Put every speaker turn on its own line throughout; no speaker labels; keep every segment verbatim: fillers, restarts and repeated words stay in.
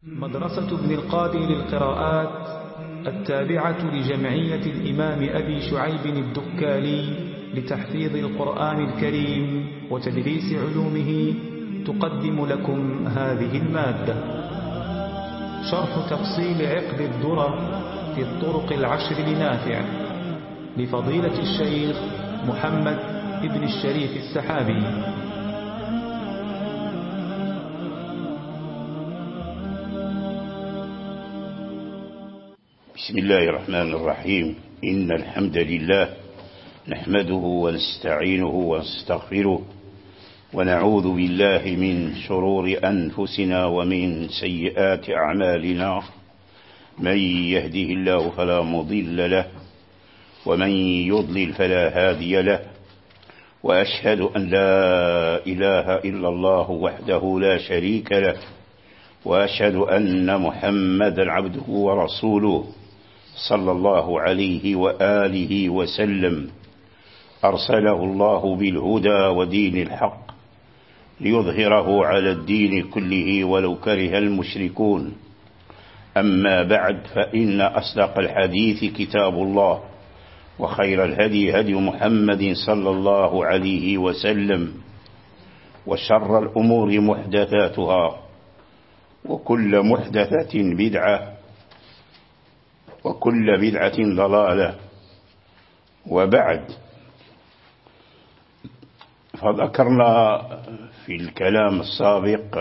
مدرسة ابن القادر للقراءات التابعة لجمعية الإمام أبي شعيب الدكالي لتحفيظ القرآن الكريم وتدريس علومه تقدم لكم هذه المادة. شرح تفصيل عقد الدرر في الطرق العشر لنافع لفضيلة الشيخ محمد ابن الشريف السحابي.
بسم الله الرحمن الرحيم. إن الحمد لله نحمده ونستعينه ونستغفره ونعوذ بالله من شرور أنفسنا ومن سيئات أعمالنا. من يهده الله فلا مضل له ومن يضلل فلا هادي له، وأشهد أن لا إله إلا الله وحده لا شريك له، وأشهد أن محمدا عبده ورسوله صلى الله عليه وآله وسلم. أرسله الله بالهدى ودين الحق ليظهره على الدين كله ولو كره المشركون. أما بعد، فإن أصدق الحديث كتاب الله، وخير الهدي هدي محمد صلى الله عليه وسلم، وشر الأمور محدثاتها، وكل محدثة بدعة، وكل بدعة ضلالة. وبعد، فذكرنا في الكلام السابق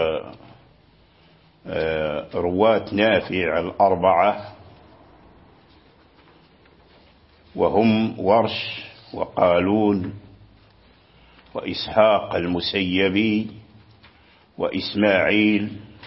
رواة نافع الأربعة، وهم ورش وقالون وإسحاق المسيبي وإسماعيل،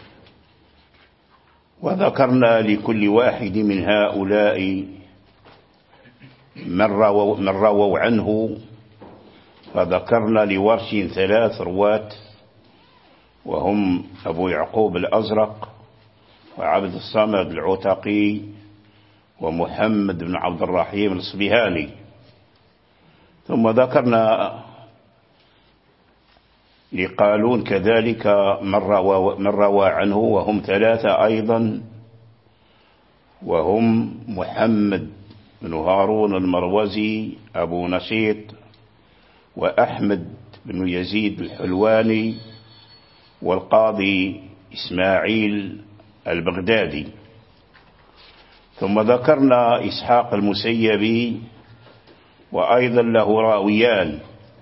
وذكرنا لكل واحد من هؤلاء من رووا, من رووا عنه. فذكرنا لورش ثلاث رواة، وهم أبو يعقوب الأزرق وعبد الصمد العتقي ومحمد بن عبد الرحيم الصبيهاني. ثم ذكرنا لقالون كذلك من روى, من روى عنه، وهم ثلاثة أيضا، وهم محمد بن هارون المروزي أبو نشيط، وأحمد بن يزيد الحلواني، والقاضي إسماعيل البغدادي. ثم ذكرنا إسحاق المسيبي، وأيضا له راويان،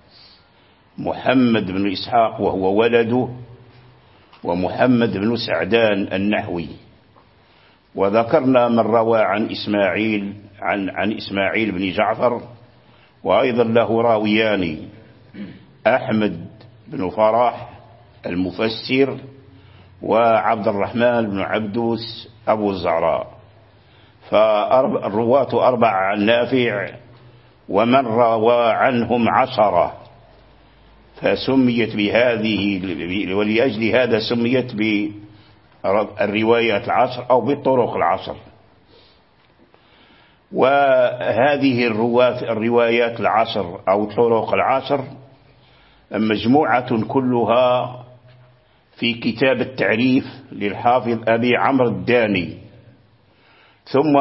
محمد بن إسحاق وهو ولده، ومحمد بن سعدان النحوي. وذكرنا من روى عن إسماعيل عن, عن إسماعيل بن جعفر، وأيضا له راويان، أحمد بن فرح المفسر، وعبد الرحمن بن عبدوس أبو الزعراء. فالرواة أربعة عن نافع، ومن روى عنهم عشرة، فسميت بهذه، ولأجل هذا سميت بالروايات العشر أو بالطرق العشر. وهذه الروايات العشر أو الطرق العشر مجموعة كلها في كتاب التعريف للحافظ أبي عمرو الداني، ثم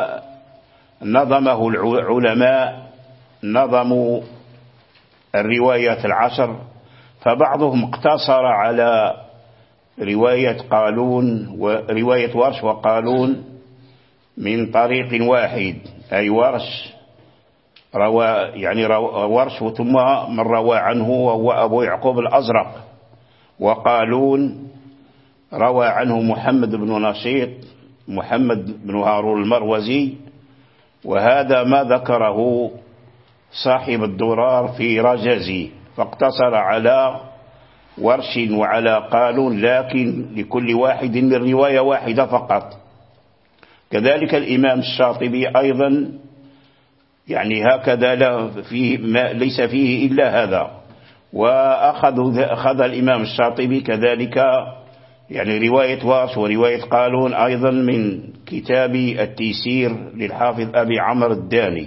نظمه العلماء، نظموا الروايات العشر. فبعضهم اقتصر على رواية قالون ورواية ورش وقالون من طريق واحد، أي ورش روى يعني روى ورش ثم من روى عنه وهو أبو يعقوب الأزرق، وقالون روى عنه محمد بن نشيط محمد بن هارون المروزي. وهذا ما ذكره صاحب الدرار في رجزي، فاقتصر على ورش وعلى قالون، لكن لكل واحد من رواية واحدة فقط. كذلك الإمام الشاطبي أيضا، يعني هكذا لا فيه ما ليس فيه إلا هذا. وأخذ أخذ الإمام الشاطبي كذلك يعني رواية ورش ورواية قالون أيضا من كتاب التيسير للحافظ أبي عمرو الداني.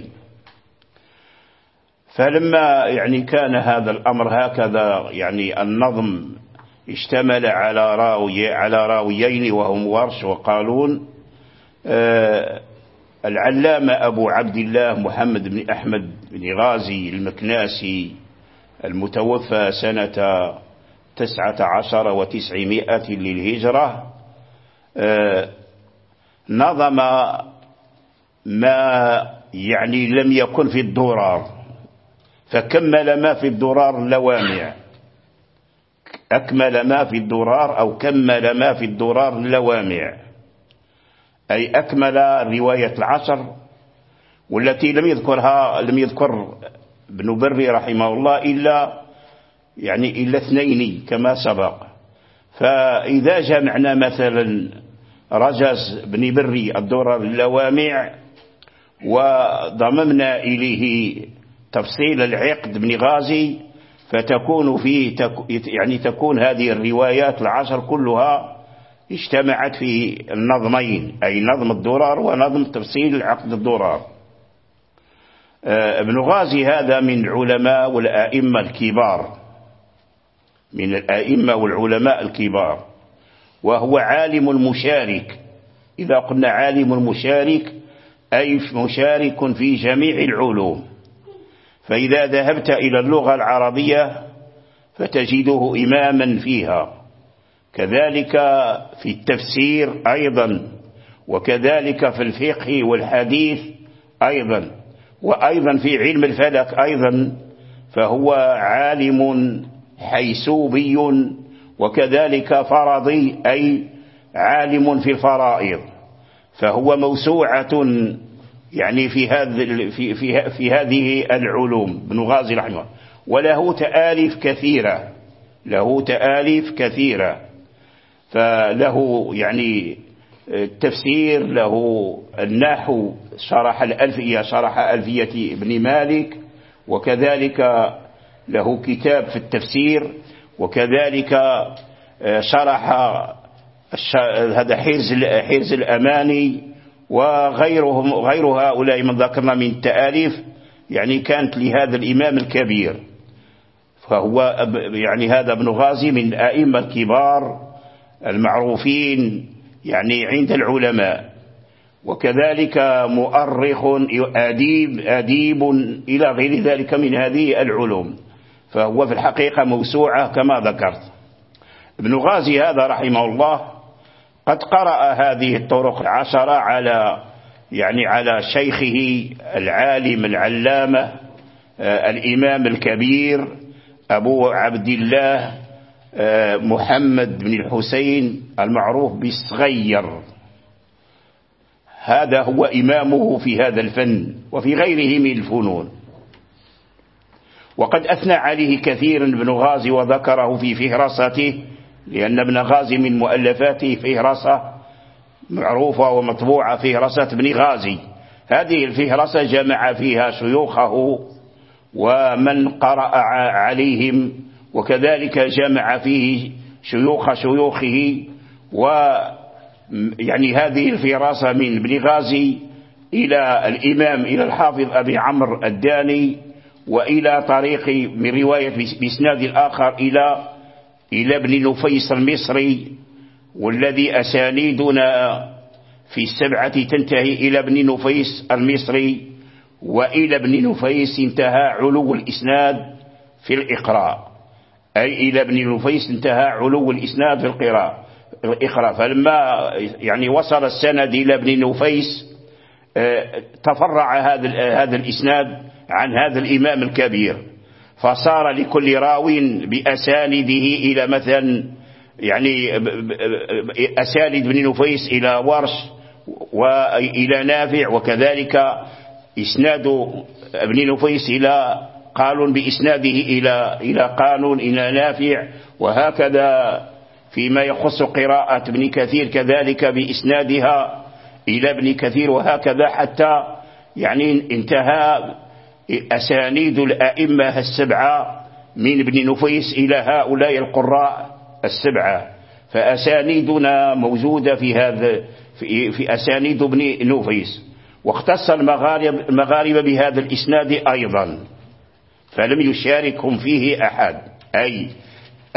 فلما يعني كان هذا الأمر هكذا، يعني النظم اشتمل على راوي على راويين وهم ورش وقالون. آه العلامة أبو عبد الله محمد بن أحمد بن غازي المكناسي المتوفى سنة تسعة عشر وتسعمائة للهجرة آه نظم ما يعني لم يكن في الدرار، فكمل ما في الدرار اللوامع، أكمل ما في الدرار أو كمل ما في الدرار اللوامع، أي أكمل رواية العشر والتي لم يذكرها لم يذكر ابن بري رحمه الله إلا يعني إلا اثنين كما سبق. فإذا جمعنا مثلا رجز بن بري الدرر اللوامع وضممنا إليه تفصيل العقد بن غازي، فتكون فيه يعني تكون هذه الروايات العشر كلها اجتمعت في النظمين، أي نظم الدرر ونظم تفصيل عقد الدرر. ابن غازي هذا من العلماء والآئمة الكبار، من الآئمة والعلماء الكبار، وهو عالم مشارك. إذا قلنا عالم مشارك أي مشارك في جميع العلوم، فإذا ذهبت إلى اللغة العربية فتجده إماما فيها، كذلك في التفسير أيضا، وكذلك في الفقه والحديث أيضا، وأيضا في علم الفلك أيضا، فهو عالم حيسوبي وكذلك فرضي أي عالم في الفرائض، فهو موسوعة يعني في هذه في في في هذه العلوم ابن غازي رحمه الله، وله تآليف كثيرة، له تآليف كثيرة، فله يعني التفسير، له النحو، شرح الألفية شرح ألفية ابن مالك، وكذلك له كتاب في التفسير، وكذلك شرح هذا حرز حرز الأماني وغيرهم غير هؤلاء من ذكرنا من التآليف، يعني كانت لهذا الإمام الكبير. فهو يعني هذا ابن غازي من الأئمة الكبار المعروفين يعني عند العلماء، وكذلك مؤرخ أديب أديب إلى غير ذلك من هذه العلوم، فهو في الحقيقة موسوعة كما ذكرت. ابن غازي هذا رحمه الله قد قرأ هذه الطرق العشرة على يعني على شيخه العالم العلامة آه الإمام الكبير أبو عبد الله آه محمد بن الحسين المعروف بالصغير، هذا هو إمامه في هذا الفن وفي غيره من الفنون. وقد أثنى عليه كثيرا ابن غازي وذكره في فهرسته، لأن ابن غازي من مؤلفاته فهرسة معروفة ومطبوعة، فهرسة ابن غازي. هذه الفهرسة جمع فيها شيوخه ومن قرأ عليهم، وكذلك جمع فيه شيوخ شيوخه، ويعني هذه الفهرسة من ابن غازي إلى الإمام إلى الحافظ أبي عمرو الداني، وإلى طريق من رواية بإسناد الآخر إلى إلى ابن نفيس المصري، والذي أسانيدنا في السبعة تنتهي إلى ابن نفيس المصري، وإلى ابن نفيس انتهى علو الإسناد في الإقراء، أي إلى ابن نفيس انتهى علو الإسناد في القراءة الإقراء. فلما يعني وصل السند إلى ابن نفيس تفرع هذا هذا الإسناد عن هذا الإمام الكبير، فصار لكل راو بأسانده إلى مثلا يعني أسانid بن نفيس إلى ورش وإلى نافع، وكذلك إسناد ابن نفيس إلى قالون بإسناده إلى إلى قانون إلى نافع، وهكذا فيما يخص قراءة ابن كثير كذلك بإسنادها إلى ابن كثير، وهكذا حتى يعني انتهى أسانيد الأئمة السبعة من ابن نفيس إلى هؤلاء القراء السبعة. فأسانيدنا موجودة في هذا في, في أسانيد ابن نفيس، واختص المغارب المغاربة بهذا الإسناد أيضا، فلم يشاركهم فيه أحد، أي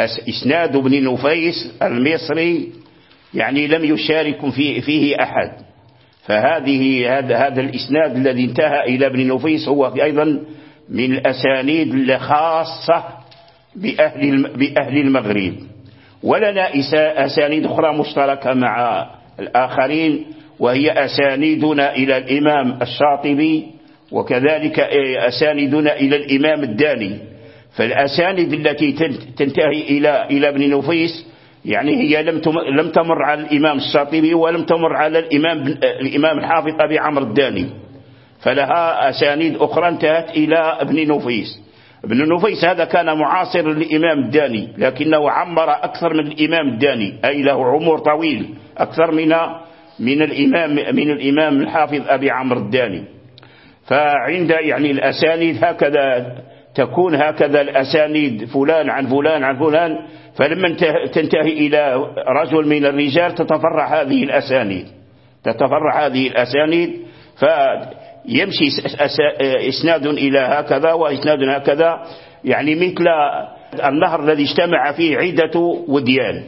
إسناد ابن نفيس المصري يعني لم يشارك فيه, فيه أحد. فهذه هذا هذا الإسناد الذي انتهى إلى ابن نفيس هو أيضا من الأسانيد الخاصة بأهل بأهل المغرب. ولنا أسانيد أخرى مشتركة مع الآخرين، وهي أسانيدنا إلى الإمام الشاطبي، وكذلك أسانيدنا إلى الإمام الداني. فالأسانيد التي تنتهي إلى إلى ابن نفيس يعني هي لم لم تمر على الإمام الشاطبي ولم تمر على الإمام الإمام الحافظ أبي عمرو الداني، فلها أسانيد أخرى انتهت إلى ابن نفيس. ابن نفيس هذا كان معاصر للإمام الداني، لكنه عمر أكثر من الإمام الداني، أي له عمر طويل أكثر من من الإمام من الإمام الحافظ أبي عمرو الداني. فعند يعني الأسانيد هكذا تكون، هكذا الأسانيد فلان عن فلان عن فلان، فلما تنتهي إلى رجل من الرجال تتفرع هذه الأسانيد تتفرع هذه الأسانيد فيمشي إسناد إلى هكذا وإسناد هكذا، يعني مثل النهر الذي اجتمع فيه عدة وديان.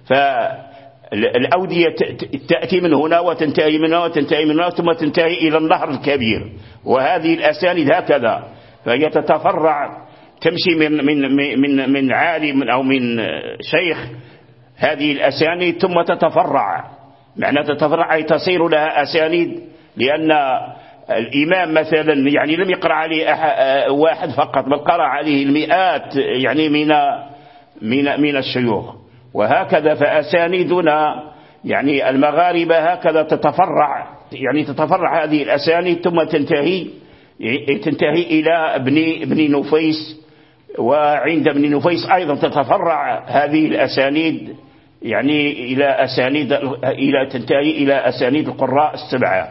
فالأودية تأتي من هنا وتنتهي من هنا وتنتهي من هنا ثم تنتهي إلى النهر الكبير، وهذه الأسانيد هكذا، فهي تتفرع تمشي من من من من عالم أو من شيخ هذه الأسانيد ثم تتفرع، معنى تتفرع أي تصير لها أسانيد، لأن الإمام مثلا يعني لم يقرأ عليه واحد فقط، بل قرأ عليه المئات يعني من من من الشيوخ. وهكذا فأسانيدنا يعني المغاربة هكذا تتفرع، يعني تتفرع هذه الأسانيد ثم تنتهي تنتهي إلى ابن ابن نفيس، وعند ابن نفيس أيضا تتفرع هذه الأسانيد يعني إلى أسانيد إلى تنتهي إلى أسانيد القراء السبعة.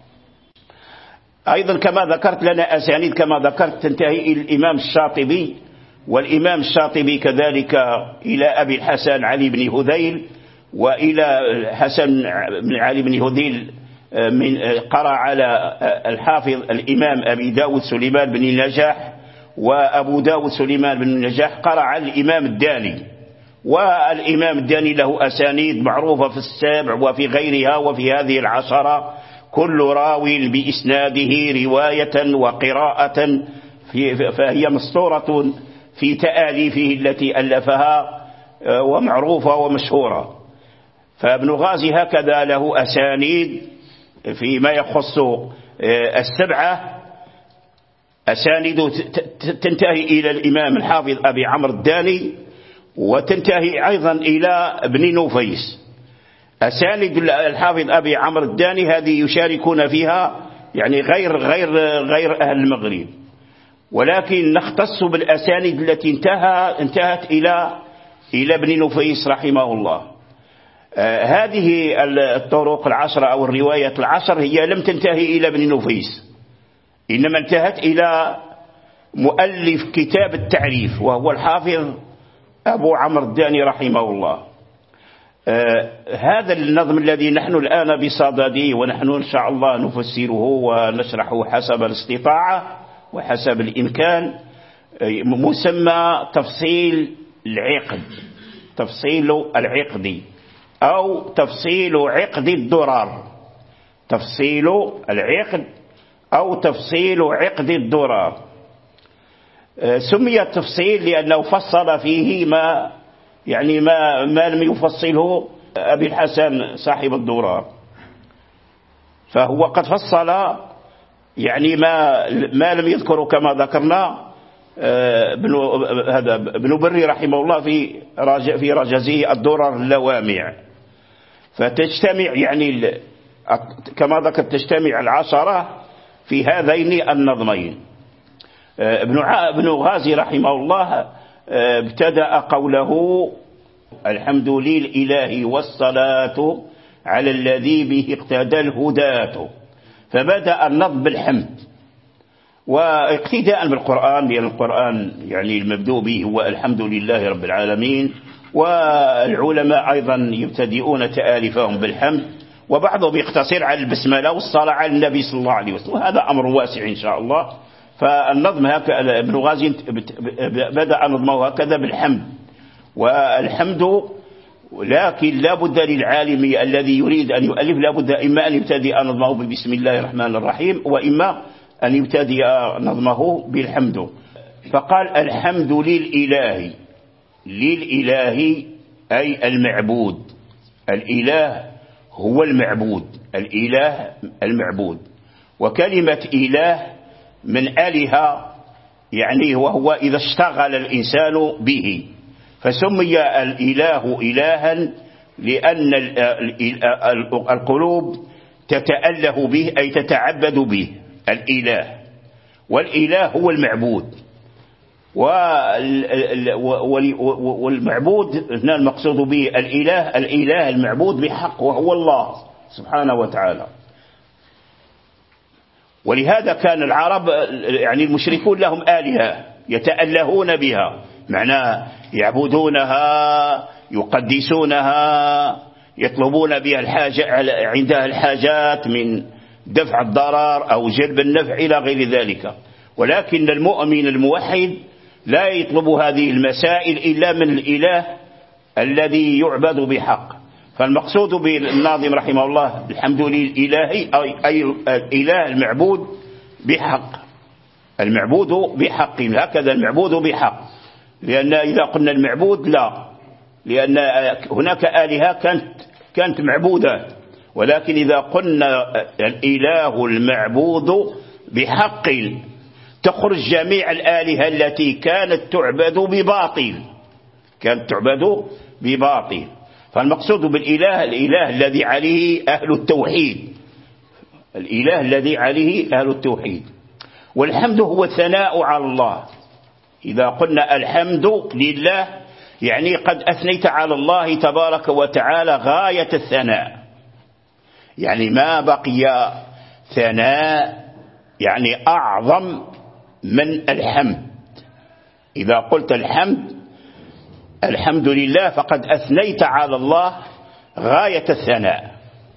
أيضا كما ذكرت لنا أسانيد كما ذكرت تنتهي إلى الإمام الشاطبي، والإمام الشاطبي كذلك إلى أبي الحسن علي بن هذيل، وإلى حسن بن علي بن هذيل من قرأ على الحافظ الإمام أبي داود سليمان بن النجاح، وأبو داود سليمان بن النجاح قرأ على الإمام الداني. والإمام الداني له أسانيد معروفة في السابع وفي غيرها وفي هذه العشرة، كل راوي بإسناده رواية وقراءة، فهي مسطورة في تآليفه التي ألفها ومعروفة ومشهورة. فابن غازي هكذا له أسانيد فيما يخص السبعة، أسانيد تنتهي إلى الإمام الحافظ أبي عمرو الداني، وتنتهي أيضا إلى ابن نفيس. أسانيد الحافظ أبي عمرو الداني هذه يشاركون فيها يعني غير غير غير أهل المغرب، ولكن نختص بالأسانيد التي انتهى انتهت إلى إلى ابن نفيس رحمه الله. آه هذه الطرق العشرة أو الرواية العشر هي لم تنتهي إلى ابن نفيس، إنما انتهت إلى مؤلف كتاب التعريف وهو الحافظ أبو عمرو الداني رحمه الله. آه هذا النظم الذي نحن الآن بصدده ونحن إن شاء الله نفسره ونشرحه حسب الاستطاعة وحسب الإمكان، آه مسمى تفصيل العقد، تفصيل العقد أو تفصيل عقد الدرر، تفصيل العقد أو تفصيل عقد الدرر. آه سمي التفصيل لأنه فصل فيه ما يعني ما, ما لم يفصله أبي الحسن صاحب الدرر، فهو قد فصل يعني ما ما لم يذكره كما ذكرنا ابن هذا ابن بري رحمه الله في رج في رجزه الدرر اللوامع. فتجتمع يعني كما ذكرت تجتمع العشرة في هذين النظمين. ابن ابن غازي رحمه الله ابتدأ قوله: الحمد لله والصلاة على الذي به اقتدى الهداة. فبدأ النظم بالحمد واقتداء بالقرآن، لأن القرآن يعني المبدوء به هو الحمد لله رب العالمين، والعلماء أيضا يبتدئون تآلفهم بالحمد، وبعضهم يقتصر على البسملة والصلاة على النبي صلى الله عليه وسلم، وهذا أمر واسع إن شاء الله. فالنظم هكذا ابن غازي بدأ نظمه هكذا بالحمد، والحمد، لكن لا بد للعالم الذي يريد أن يؤلف لا بد إما أن يبتدئ نظمه بسم الله الرحمن الرحيم، وإما أن يبتدئ نظمه بالحمد. فقال الحمد للإله، للإله أي المعبود، الإله هو المعبود، الإله المعبود. وكلمة إله من آله يعني وهو إذا اشتغل الإنسان به، فسمي الإله إلها لأن القلوب تتأله به أي تتعبد به الإله، والإله هو المعبود. والمعبود هنا المقصود به الإله، الإله المعبود بحق وهو الله سبحانه وتعالى. ولهذا كان العرب يعني المشركون لهم آلهة يتألهون بها، معناه يعبدونها يقدسونها يطلبون بها الحاجة عندها الحاجات من دفع الضرر أو جلب النفع إلى غير ذلك. ولكن المؤمن الموحد لا يطلب هذه المسائل إلا من الإله الذي يعبد بحق. فالمقصود بالناظم رحمه الله الحمد لله أي الإله المعبود بحق، المعبود بحق، هكذا المعبود بحق. لأن إذا قلنا المعبود لا، لأن هناك آلهة كانت كانت معبودات، ولكن إذا قلنا الإله المعبود بحق تخرج جميع الآلهة التي كانت تعبد بباطل، كانت تعبد بباطل. فالمقصود بالإله الإله الذي عليه أهل التوحيد، الإله الذي عليه أهل التوحيد. والحمد هو الثناء على الله. إذا قلنا الحمد لله يعني قد أثنيت على الله تبارك وتعالى غاية الثناء، يعني ما بقي ثناء يعني أعظم من الحمد. إذا قلت الحمد الحمد لله فقد أثنيت على الله غاية الثناء.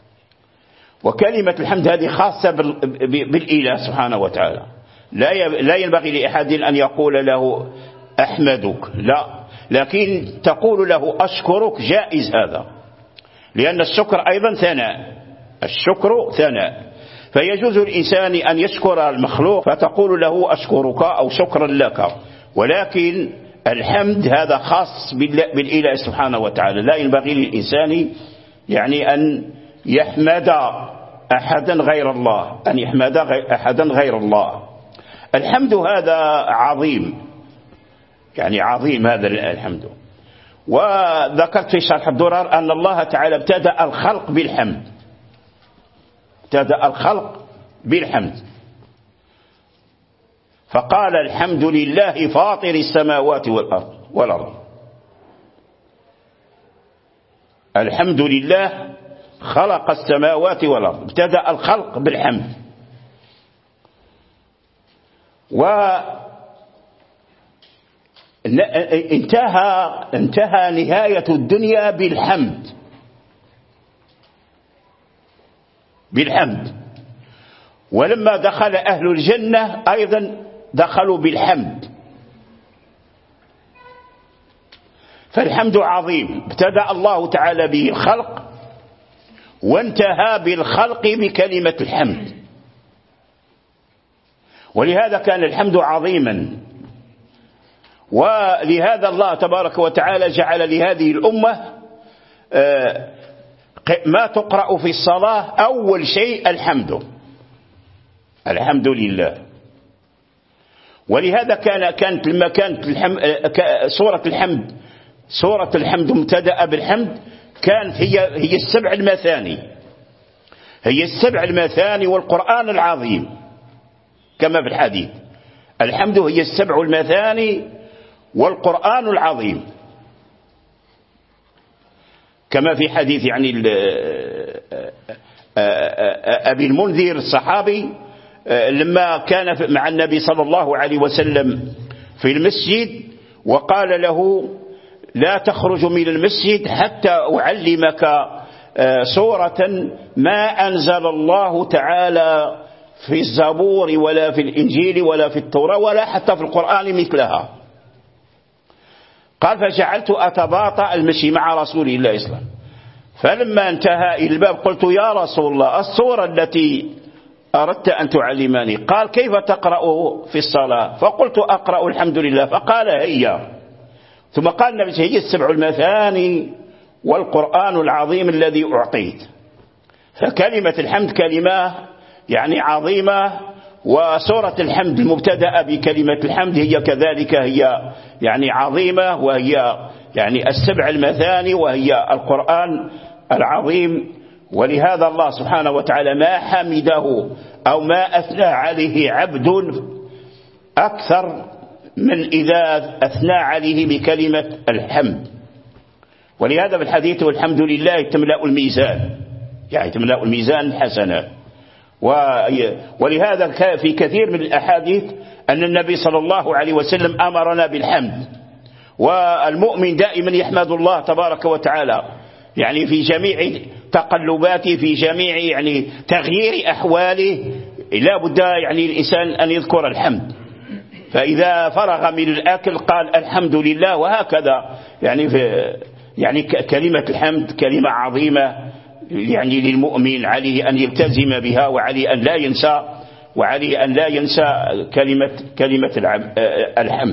وكلمة الحمد هذه خاصة بالإله سبحانه وتعالى، لا ينبغي لأحد أن يقول له أحمدك، لا، لكن تقول له أشكرك جائز هذا، لأن الشكر أيضا ثناء، الشكر ثناء. فيجوز الإنسان أن يشكر المخلوق فتقول له أشكرك أو شكرا لك، ولكن الحمد هذا خاص بالإله سبحانه وتعالى. لا ينبغي للإنسان يعني أن يحمد أحدا غير الله، أن يحمد أحدا غير الله. الحمد هذا عظيم، يعني عظيم هذا الحمد. وذكرت في شرح الدرر أن الله تعالى ابتدأ الخلق بالحمد، ابتدأ الخلق بالحمد، فقال الحمد لله فاطر السماوات والأرض والأرض. الحمد لله خلق السماوات والأرض، ابتدأ الخلق بالحمد. وانتهى انتهى نهاية الدنيا بالحمد، بالحمد. ولما دخل أهل الجنة أيضا دخلوا بالحمد. فالحمد عظيم، ابتدأ الله تعالى به الخلق وانتهى بالخلق بكلمة الحمد. ولهذا كان الحمد عظيما. ولهذا الله تبارك وتعالى جعل لهذه الأمة ما تقرأ في الصلاة أول شيء الحمد، الحمد لله. ولهذا كان كانت لما كانت الحمد سورة الحمد سورة الحمد مبتدأ بالحمد، كانت هي هي السبع المثاني، هي السبع المثاني والقرآن العظيم كما في الحديث. الحمد هي السبع المثاني والقرآن العظيم، كما في حديث يعني أبي المنذر الصحابي لما كان مع النبي صلى الله عليه وسلم في المسجد وقال له لا تخرج من المسجد حتى أعلمك سورة ما أنزل الله تعالى في الزبور ولا في الإنجيل ولا في التوراة ولا حتى في القرآن مثلها. قال فجعلت أتباطأ المشي مع رسول الله صلى الله عليه وسلم، فلما انتهى إلى الباب قلت يا رسول الله السورة التي أردت أن تعلمني. قال كيف تقرأ في الصلاة؟ فقلت أقرأ الحمد لله. فقال هي، ثم قال النبي هي السبع المثاني والقرآن العظيم الذي أعطيت. فكلمة الحمد كلمة يعني عظيمة، وسورة الحمد المبتدأ بكلمة الحمد هي كذلك هي يعني عظيمة، وهي يعني السبع المثاني وهي القرآن العظيم. ولهذا الله سبحانه وتعالى ما حمده أو ما أثنى عليه عبد أكثر من إذا أثنى عليه بكلمة الحمد. ولهذا في الحديث والحمد لله تملأ الميزان، يعني تملأ الميزان الحسنات. ولهذا في كثير من الأحاديث أن النبي صلى الله عليه وسلم أمرنا بالحمد، والمؤمن دائما يحمد الله تبارك وتعالى يعني في جميع تقلباته، في جميع يعني تغيير أحواله لا بد يعني الإنسان أن يذكر الحمد. فإذا فرغ من الأكل قال الحمد لله، وهكذا يعني في يعني كلمة الحمد كلمة عظيمة يعني للمؤمن، عليه أن يلتزم بها، وعليه أن لا ينسى وعليه أن لا ينسى كلمة كلمة الحمد.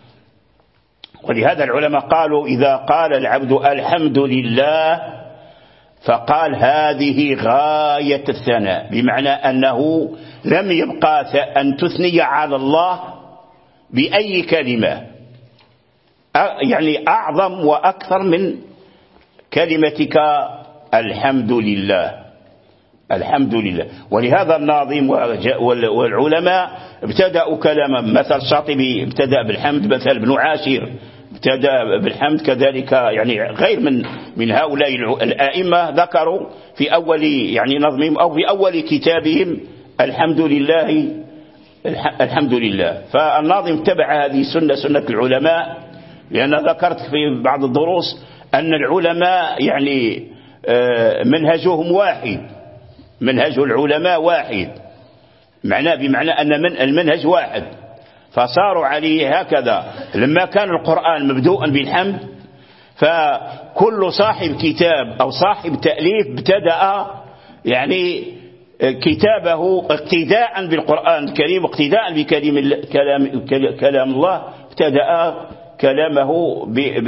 ولهذا العلماء قالوا إذا قال العبد الحمد لله فقال هذه غاية الثناء، بمعنى أنه لم يبقى أن تثني على الله بأي كلمة يعني أعظم وأكثر من كلمتك الحمد لله الحمد لله. ولهذا الناظم والعلماء ابتدأوا كلاما، مثل الشاطبي ابتدأ بالحمد، مثل ابن عاشر ابتدأ بالحمد، كذلك يعني غير من من هؤلاء الآئمة ذكروا في أول يعني نظمهم أو في أول كتابهم الحمد لله الحمد لله. فالناظم اتبع هذه السنة سنة العلماء، لأن ذكرت في بعض الدروس أن العلماء يعني منهجهم واحد، منهج العلماء واحد، معناه بمعنى أن من المنهج واحد، فصاروا عليه هكذا. لما كان القرآن مبدوءا بالحمد فكل صاحب كتاب أو صاحب تأليف ابتدأ يعني كتابه اقتداء بالقرآن الكريم، اقتداء بكلام كلام كلام الله، ابتدأ كلامه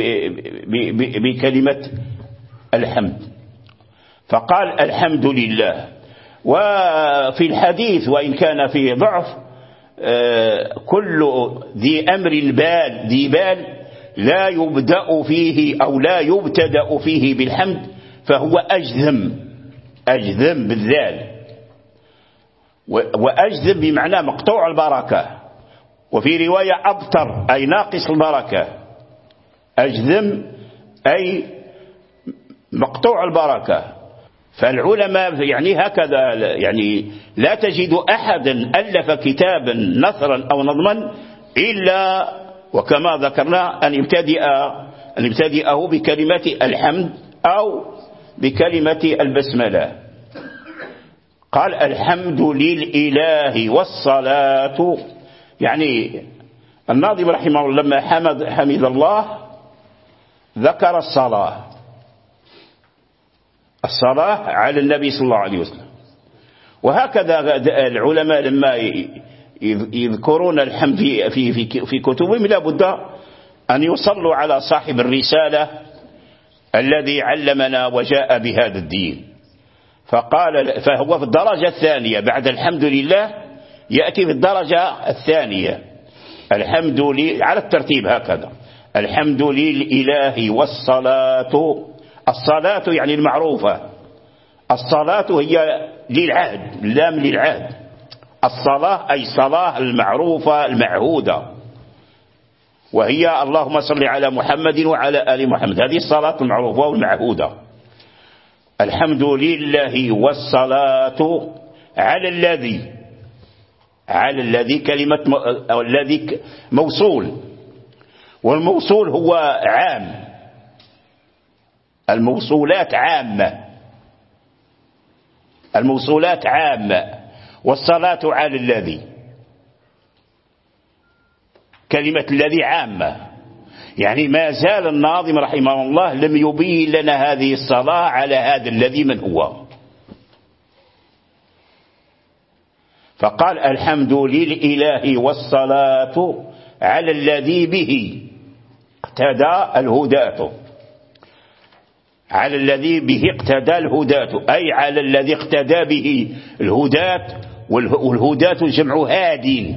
بكلمة الحمد، فقال الحمد لله. وفي الحديث وإن كان فيه ضعف كل ذي أمر بال ذي بال لا يبدأ فيه أو لا يبتدأ فيه بالحمد فهو أجذم، أجذم بالذال، وأجذم بمعنى مقطوع البركة، وفي رواية أبتر أي ناقص البركة. أجذم أي مقطوع البركة. فالعلماء يعني هكذا يعني لا تجد أحدا ألف كتابا نثرا أو نظما إلا وكما ذكرنا أن يبتدئ أن يبتدئه بكلمة الحمد أو بكلمة البسملة. قال الحمد للإله والصلاة، يعني الناظم رحمه الله لما حمد, حمد الله ذكر الصلاة الصلاة على النبي صلى الله عليه وسلم. وهكذا العلماء لما يذكرون الحمد في, في, في كتبهم لا بد أن يصلوا على صاحب الرسالة الذي علمنا وجاء بهذا الدين. فقال فهو في الدرجة الثانية بعد الحمد لله، يأتي في الدرجة الثانية الحمد لله على الترتيب هكذا: الحمد للإله والصلاة. الصلاة يعني المعروفة، الصلاة هي للعهد، اللام للعهد، الصلاة أي صلاة المعروفة المعهودة، وهي اللهم صل على محمد وعلى آل محمد، هذه الصلاة المعروفة والمعهودة. الحمد لله والصلاة على الذي، على الذي كلمة أو الذي موصول، والموصول هو عام، الموصولات عامة، الموصولات عامة، والصلاة على الذي، كلمة الذي عامة، يعني ما زال الناظم رحمه الله لم يبين لنا هذه الصلاة على هذا الذي من هو. فقال الحمد للإله والصلاة على الذي به اقتدى الهداة، على الذي به اقتدى الهداة، أي على الذي اقتدى به الهداة. والهداة جمع هادين،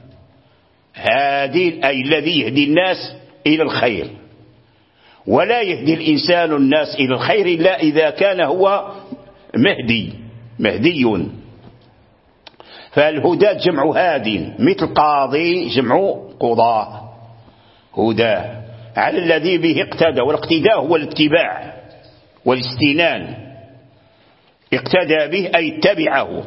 هادين أي الذي يهدي الناس إلى الخير، ولا يهدي الإنسان الناس إلى الخير إلا إذا كان هو مهدي مهدي. فالهداة جمع هادين، مثل قاضي جمع قضاة، هداه على الذي به اقتدى. والاقتداء هو الاتباع والاستنان، اقتدى به أي اتبعه،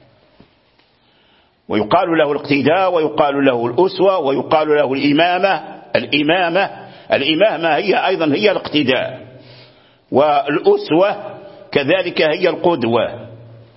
ويقال له الاقتداء ويقال له الأسوة ويقال له الإمامة. الإمامة الإمامة هي أيضا هي الاقتداء، والأسوة كذلك هي القدوة.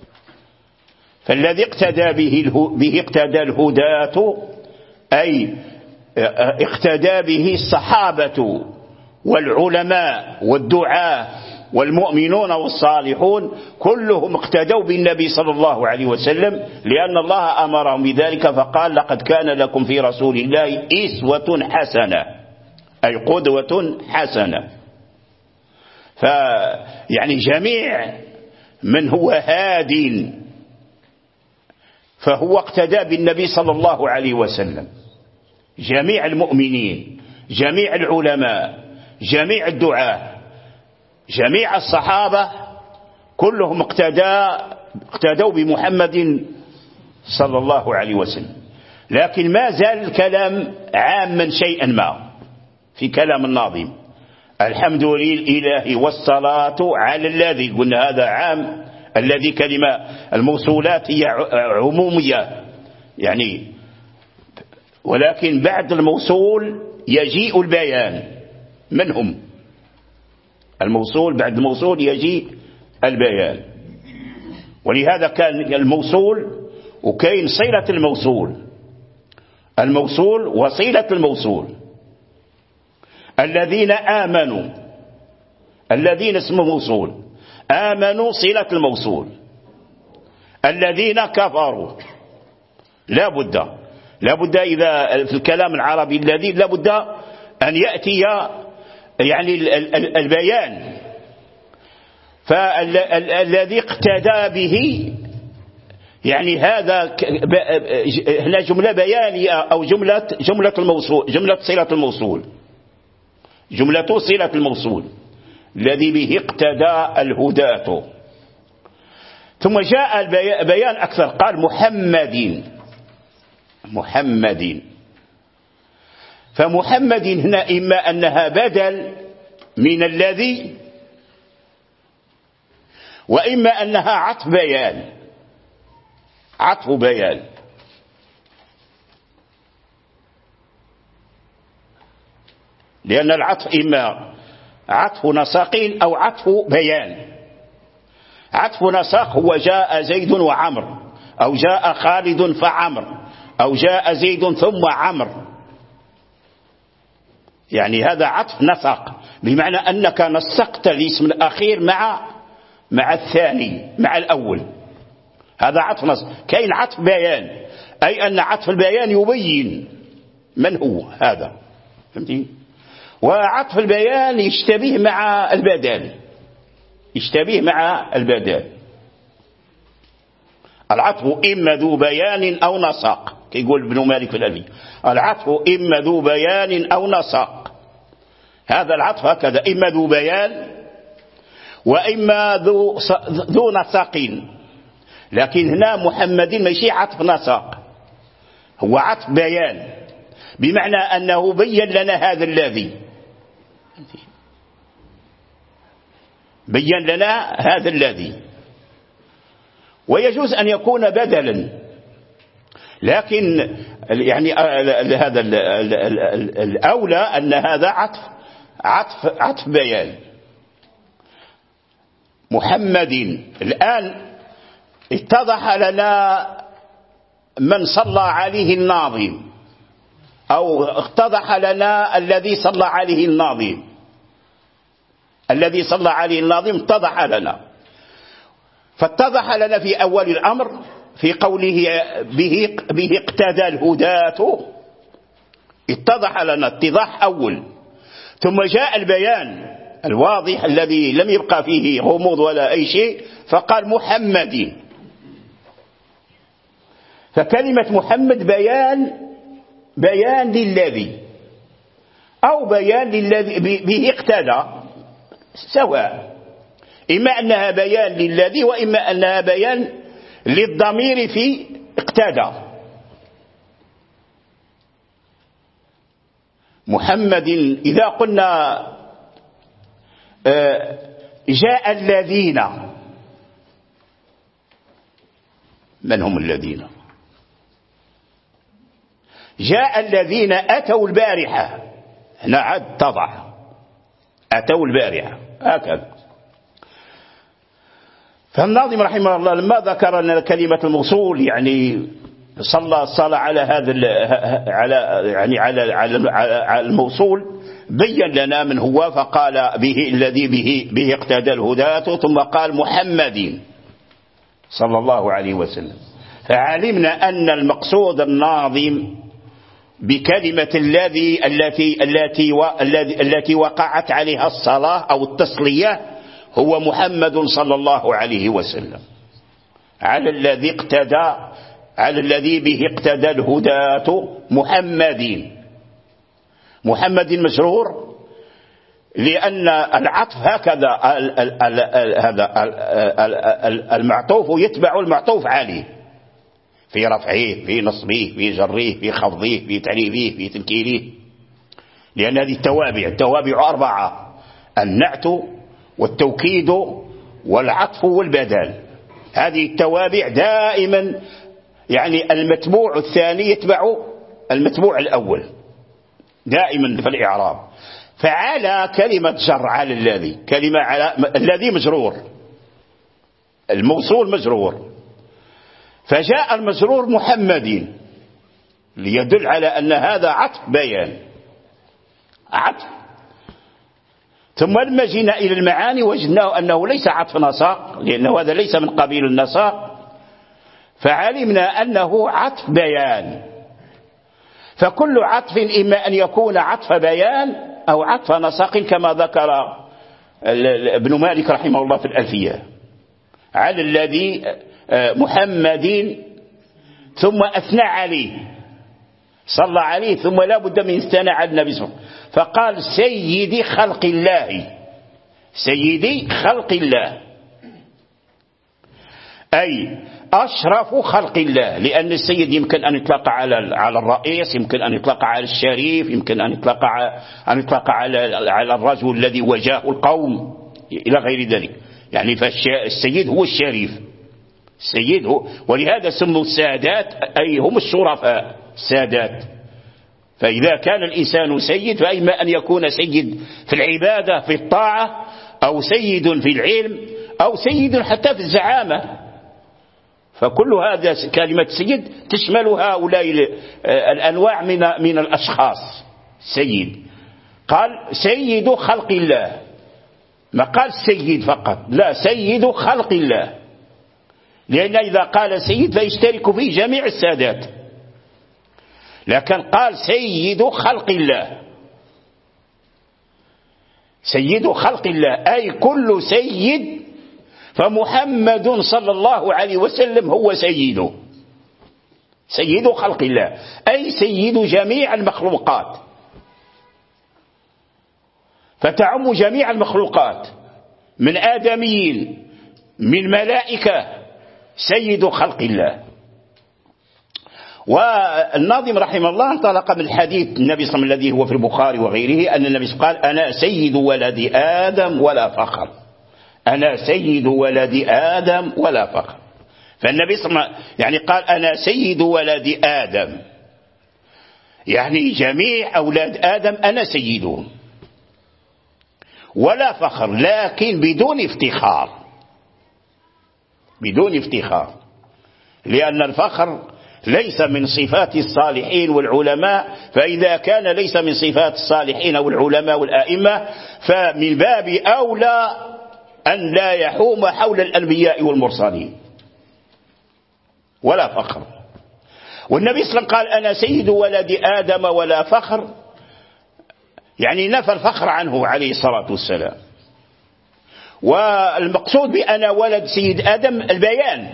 فالذي اقتدى به, به اقتدى الهداة، أي اقتدى به الصحابة والعلماء والدعاة والمؤمنون والصالحون، كلهم اقتدوا بالنبي صلى الله عليه وسلم، لأن الله أمرهم بذلك فقال لقد كان لكم في رسول الله أسوة حسنة، أي قدوة حسنة. فيعني جميع من هو هاد فهو اقتدى بالنبي صلى الله عليه وسلم، جميع المؤمنين، جميع العلماء، جميع الدعاة، جميع الصحابة، كلهم اقتدى اقتدوا بمحمد صلى الله عليه وسلم. لكن ما زال الكلام عاما شيئا ما في كلام الناظم، الحمد لله والصلاة على الذي، قلنا هذا عام، الذي كلمة الموصولات هي عمومية يعني، ولكن بعد الموصول يجيء البيان. من هم الموصول؟ بعد الموصول يجيء البيان، ولهذا كان الموصول وكاين صلة الموصول، الموصول وصلة الموصول. الذين آمنوا، الذين اسم موصول، آمنوا صلة الموصول. الذين كفروا لا بد لا بد إذا في الكلام العربي الذي لا بد أن يأتي يعني البيان. فالذي اقتدى به يعني هذا هنا جملة بيانية أو جملة جملة الموصول، جملة صلة الموصول، جملة صلة الموصول الذي به اقتدى الهداة. ثم جاء البيان أكثر، قال محمد، محمد. فمحمد هنا إما أنها بدل من الذي، وإما أنها عطف بيان، عطف بيان. لأن العطف إما عطف نسق أو عطف بيان. عطف نسق هو جاء زيد وعمر، أو جاء خالد فعمر، أو جاء زيد ثم عمر، يعني هذا عطف نسق، بمعنى أنك نسقت الاسم الأخير مع مع الثاني مع الأول، هذا عطف نسق. كاين عطف بيان، أي أن عطف البيان يبين من هو هذا، فهمتي؟ وعطف البيان يشتبه مع البدل، يشتبه مع البدل. العطف إما ذو بيان أو نسق، كيقول ابن مالك في الألفية، العطف إما ذو بيان أو نسق. هذا العطف هكذا، إما ذو بيان وإما ذو ذو نسق. لكن هنا محمد ماشي عطف نسق، هو عطف بيان، بمعنى أنه بين لنا هذا الذي، بين لنا هذا الذي. ويجوز أن يكون بدلا، لكن يعني هذا الأولى أن هذا عطف عطف عطف بيان. محمد، الآن اتضح لنا من صلى عليه الناظم أو اتضح لنا الذي صلى عليه الناظم، الذي صلى عليه الناظم اتضح لنا. فاتضح لنا في أول الأمر في قوله به, به اقتدى الهداة، اتضح لنا اتضاح أول. ثم جاء البيان الواضح الذي لم يبقى فيه غموض ولا أي شيء، فقال محمد. فكلمة محمد بيان بيان للذي أو بيان للذي به اقتدى، سواء، إما أنها بيان للذي وإما أنها بيان للضمير في اقتدى. محمد إذا قلنا جاء الذين، من هم الذين؟ جاء الذين أتوا البارحة، هنا عد تضع أتوا البارحة هكذا. فالناظم رحمه الله لما ذكر أن كلمة الموصول يعني صلى الصلاة على هذا على يعني على على الموصول، بين لنا من هو، فقال به الذي به به اقتدى الهداة، ثم قال محمد صلى الله عليه وسلم. فعلمنا أن المقصود الناظم بكلمة الذي التي التي التي وقعت عليها الصلاة أو التصلية هو محمد صلى الله عليه وسلم، على الذي اقتدى على الذي به اقتدى الهداة محمد. محمد مجرور لأن العطف هكذا، هذا المعطوف يتبع المعطوف عليه في رفعه في نصبه في جره في خفضه في تعريفه في تنكيره، لأن هذه التوابع التوابع أربعة: النعت والتوكيد والعطف والبدل. هذه التوابع دائما يعني المتبوع الثاني يتبع المتبوع الأول دائما في الإعراب. فعلى كلمة جر على الذي، كلمة على الذي مجرور، الموصول مجرور، فجاء المجرور محمد ليدل على أن هذا عطف بيان، عطف. ثم لما جينا إلى المعاني وجدناه أنه ليس عطف نساق، لأنه هذا ليس من قبيل النساق، فعلمنا أنه عطف بيان. فكل عطف إما أن يكون عطف بيان أو عطف نساق، كما ذكر ابن مالك رحمه الله في الألفية، على الذي محمد ثم أثنى عليه صلى عليه، ثم لا بد من استنى على النبي صلى الله عليه وسلم، فقال سيدي خلق الله، سيدي خلق الله أي أشرف خلق الله، لأن السيد يمكن أن يطلق على على الرئيس، يمكن أن يطلق على الشريف، يمكن أن يطلق أن يطلق على على الرجل الذي وجاه القوم إلى غير ذلك. يعني فالسيد هو الشريف، السيد هو، ولهذا سموا السادات أي هم الشرفاء السادات. فإذا كان الإنسان سيد فإما أن يكون سيد في العبادة في الطاعة، أو سيد في العلم، أو سيد حتى في الزعامة. فكل هذا كلمة سيد تشمل هؤلاء الأنواع من من الأشخاص. سيد قال سيد خلق الله، ما قال سيد فقط، لا، سيد خلق الله، لأن إذا قال سيد فيشترك فيه جميع السادات، لكن قال سيد خلق الله، سيد خلق الله أي كل سيد، فمحمد صلى الله عليه وسلم هو سيده، سيد خلق الله أي سيد جميع المخلوقات، فتعم جميع المخلوقات من آدميين من ملائكة، سيد خلق الله. والناظم رحمه الله انطلق من الحديث النبي صلى الله عليه وسلم الذي هو في البخاري وغيره، أن النبي قال أنا سيد ولد آدم ولا فخر، أنا سيد ولد آدم ولا فخر. فالنبي صلى الله عليه وسلم يعني قال أنا سيد ولد آدم، يعني جميع أولاد آدم أنا سيدهم، ولا فخر، لكن بدون افتخار، بدون افتخار، لأن الفخر ليس من صفات الصالحين والعلماء، فإذا كان ليس من صفات الصالحين والعلماء والآئمة فمن باب أولى أن لا يحوم حول الأنبياء والمرسلين ولا فخر. والنبي صلى الله عليه وسلم قال أنا سيد ولد آدم ولا فخر، يعني نفى الفخر عنه عليه الصلاة والسلام. والمقصود بأنا ولد سيد آدم البيان،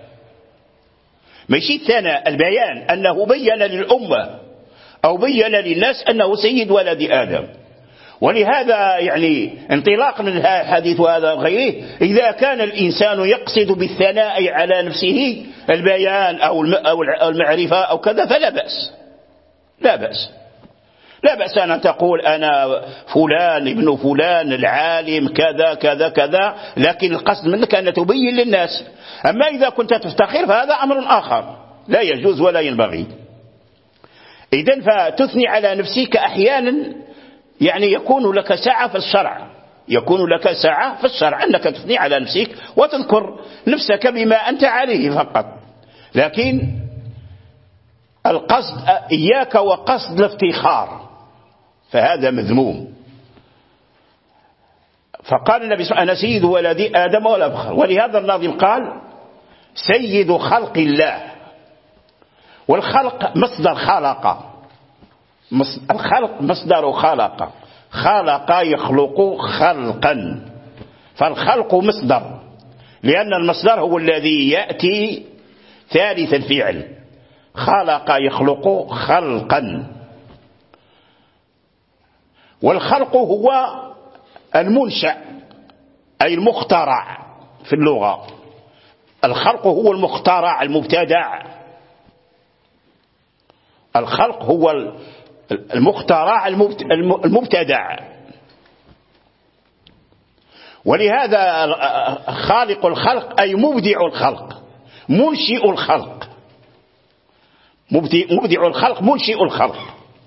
ماشي الثناء، البيان أنه بين للأمة أو بين للناس أنه سيد ولد آدم. ولهذا يعني انطلاقا من الحديث هذا وغيره، إذا كان الإنسان يقصد بالثناء على نفسه البيان أو المعرفة أو كذا فلا بأس، لا بأس لا بأس أن تقول أنا فلان ابن فلان العالم كذا كذا كذا، لكن القصد منك أن تبين للناس. أما إذا كنت تفتخر فهذا أمر آخر لا يجوز ولا ينبغي. إذن فتثني على نفسك أحيانا يعني يكون لك سعة في الشرع، يكون لك سعة في الشرع أنك تثني على نفسك وتذكر نفسك بما أنت عليه فقط، لكن القصد إياك وقصد الافتخار فهذا مذموم. فقال النبي صلى الله عليه وسلم أنا سيد ولد آدم ولا فخر. ولهذا الناظم قال سيد خلق الله، والخلق مصدر خلق، الخلق مصدر خلق، خلق يخلق خلقا، فالخلق مصدر لأن المصدر هو الذي يأتي ثالث الفعل، خلق يخلق خلقا. والخلق هو المنشأ أي المخترع في اللغة، الخلق هو المخترع المبتدع، الخلق هو المخترع المبتدع. ولهذا خالق الخلق أي مبدع الخلق، منشئ الخلق، مبدع الخلق منشئ الخلق.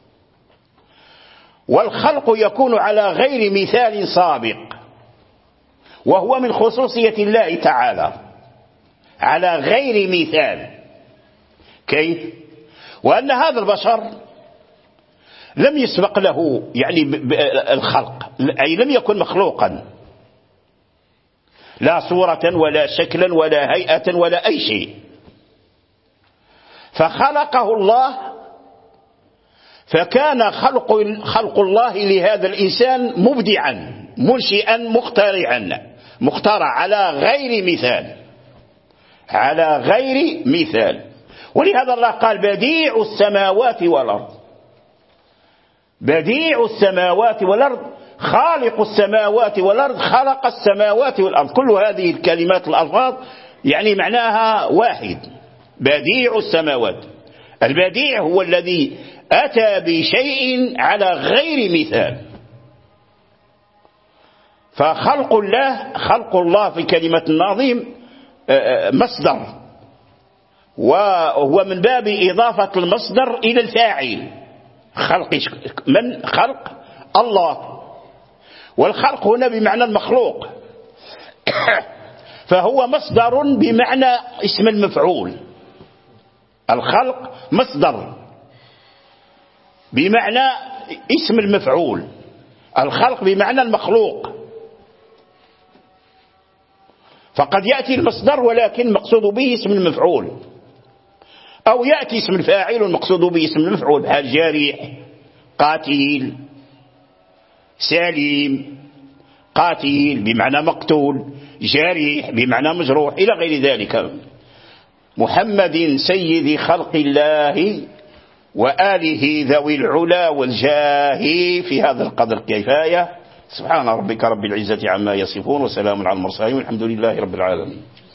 والخلق يكون على غير مثال سابق، وهو من خصوصية الله تعالى، على غير مثال. كيف؟ وأن هذا البشر لم يسبق له يعني الخلق، أي لم يكن مخلوقا، لا صورة ولا شكلا ولا هيئة ولا أي شيء، فخلقه الله، فكان خلق, خلق الله لهذا الإنسان مبدعا منشئا مخترعا، مخترع على غير مثال، على غير مثال. ولهذا الله قال بديع السماوات والأرض، بديع السماوات والأرض، خالق السماوات والأرض، خلق السماوات والأرض. كل هذه الكلمات الألفاظ يعني معناها واحد، بديع السماوات. البديع هو الذي أتى بشيء على غير مثال. فخلق الله، خلق الله في كلمة الناظم مصدر، وهو من باب إضافة المصدر إلى الفاعل. خلق من؟ خلق الله، والخلق هنا بمعنى المخلوق، فهو مصدر بمعنى اسم المفعول. الخلق مصدر بمعنى اسم المفعول، الخلق بمعنى المخلوق. فقد يأتي المصدر ولكن مقصود به اسم المفعول، أو يأتي اسم الفاعل والمقصود به اسم المفعول، بحال جارح، قاتل، سليم. قاتل بمعنى مقتول، جارح بمعنى مجروح، إلى غير ذلك. محمد سيد خلق الله وآله ذوي العلا والجاه. في هذا القدر كفاية. سبحان ربك رب العزة عما يصفون، وسلام على المرسلين، والحمد لله رب العالمين.